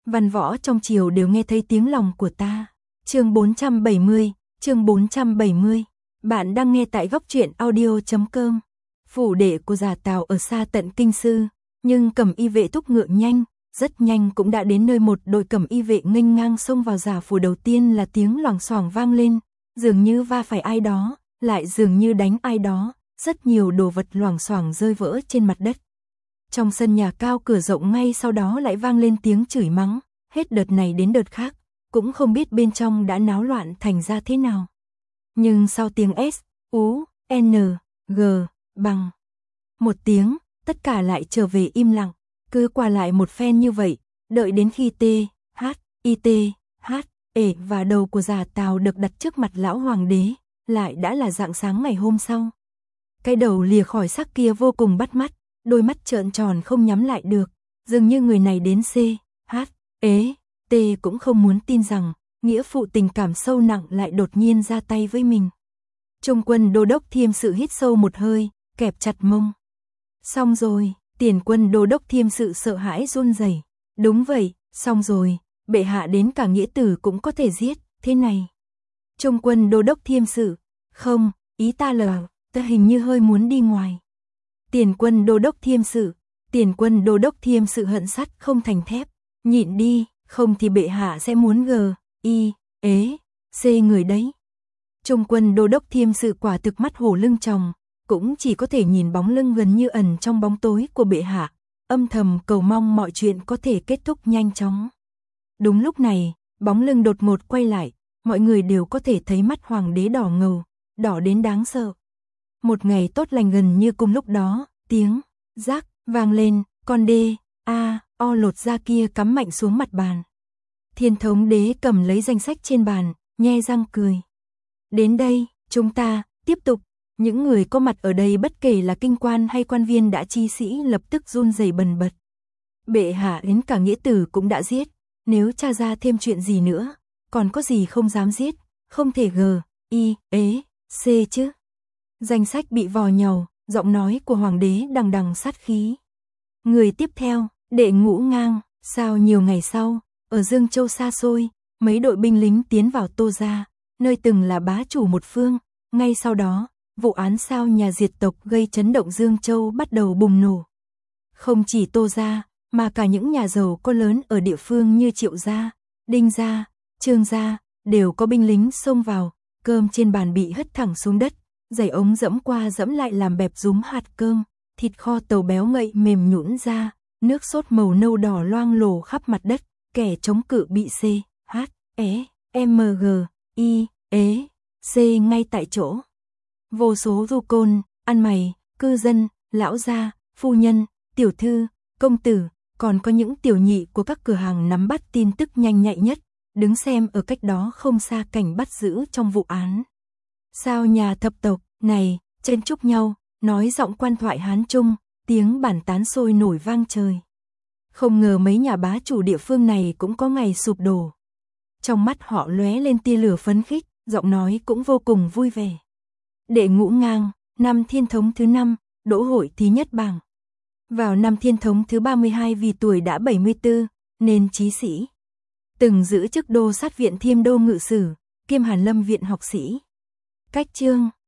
Văn võ trong triều đều nghe thấy tiếng lòng của ta. Chương 470. Bạn đang nghe tại góc truyện audio.com. Phủ đệ của Già Tào ở xa tận Kinh Sư, nhưng cẩm y vệ thúc ngựa nhanh, rất nhanh cũng đã đến nơi. Một đội cẩm y vệ nghênh ngang xông vào Giả phủ. Đầu tiên là tiếng loảng xoảng vang lên, dường như va phải ai đó, lại dường như đánh ai đó, rất nhiều đồ vật loảng xoảng rơi vỡ trên mặt đất. Trong sân nhà cao cửa rộng ngay sau đó lại vang lên tiếng chửi mắng, hết đợt này đến đợt khác, cũng không biết bên trong đã náo loạn thành ra thế nào. Nhưng sau tiếng S, U, N, G, bằng một tiếng, tất cả lại trở về im lặng, cứ qua lại một phen như vậy, đợi đến khi T, H, I, T, H, E và đầu của Già Tào được đặt trước mặt lão hoàng đế, lại đã là rạng sáng ngày hôm sau. Cái đầu lìa khỏi xác kia vô cùng bắt mắt, đôi mắt trợn tròn không nhắm lại được, dường như người này đến C, H, E, T cũng không muốn tin rằng nghĩa phụ tình cảm sâu nặng lại đột nhiên ra tay với mình. Trung quân đô đốc Thiêm Sự hít sâu một hơi, kẹp chặt mông. Xong rồi, Tiền quân đô đốc Thiêm Sự sợ hãi run rẩy. Đúng vậy, xong rồi, bệ hạ đến cả nghĩa tử cũng có thể giết, thế này. Trung quân đô đốc Thiêm Sự, không, ý ta là, ta hình như hơi muốn đi ngoài. Tiền quân đô đốc Thiêm Sự, Tiền quân đô đốc Thiêm Sự hận sắt không thành thép, nhịn đi, không thì bệ hạ sẽ muốn G, I, ế, C người đấy. Trung quân đô đốc Thiêm Sự quả thực mắt hổ lưng tròng, cũng chỉ có thể nhìn bóng lưng gần như ẩn trong bóng tối của bệ hạ, âm thầm cầu mong mọi chuyện có thể kết thúc nhanh chóng. Đúng lúc này, bóng lưng đột ngột quay lại, mọi người đều có thể thấy mắt hoàng đế đỏ ngầu, đỏ đến đáng sợ. Một ngày tốt lành gần như cùng lúc đó, tiếng rác vang lên, con đê, a, o lột da kia cắm mạnh xuống mặt bàn. Thiên thống đế cầm lấy danh sách trên bàn, nhe răng cười. Đến đây, chúng ta tiếp tục. Những người có mặt ở đây bất kể là kinh quan hay quan viên đã chi sĩ lập tức run rẩy bần bật. Bệ hạ đến cả nghĩa tử cũng đã giết, nếu tra ra thêm chuyện gì nữa, còn có gì không dám giết, không thể G, I, ế, C chứ. Danh sách bị vò nhàu, giọng nói của hoàng đế đằng đằng sát khí. Người tiếp theo, Đệ Ngũ Ngang. Sao nhiều ngày sau, ở Dương Châu xa xôi, mấy đội binh lính tiến vào Tô Gia, nơi từng là bá chủ một phương. Ngay sau đó, vụ án sao nhà diệt tộc gây chấn động Dương Châu bắt đầu bùng nổ. Không chỉ Tô Gia, mà cả những nhà giàu có lớn ở địa phương như Triệu Gia, Đinh Gia, Trương Gia, đều có binh lính xông vào, cơm trên bàn bị hất thẳng xuống đất, giày ống dẫm qua dẫm lại làm bẹp rúm hạt cơm, thịt kho tàu béo ngậy mềm nhũn ra, nước sốt màu nâu đỏ loang lổ khắp mặt đất, kẻ chống cự bị C, H, E, M, G, I, ế, C ngay tại chỗ. Vô số du côn, ăn mày, cư dân, lão gia, phu nhân, tiểu thư, công tử, còn có những tiểu nhị của các cửa hàng nắm bắt tin tức nhanh nhạy nhất, đứng xem ở cách đó không xa cảnh bắt giữ trong vụ án. Sao nhà thập tộc này chen chúc nhau, nói giọng quan thoại Hán Trung, tiếng bàn tán sôi nổi vang trời. Không ngờ mấy nhà bá chủ địa phương này cũng có ngày sụp đổ. Trong mắt họ lóe lên tia lửa phấn khích, giọng nói cũng vô cùng vui vẻ. Đệ Ngũ Ngang, năm Thiên Thống thứ 5, đỗ hội thứ nhất bảng. Vào năm Thiên Thống thứ 32 vì tuổi đã 74, nên chí sĩ. Từng giữ chức đô sát viện Thiêm đô ngự sử, kiêm Hàn Lâm viện học sĩ. Cách chương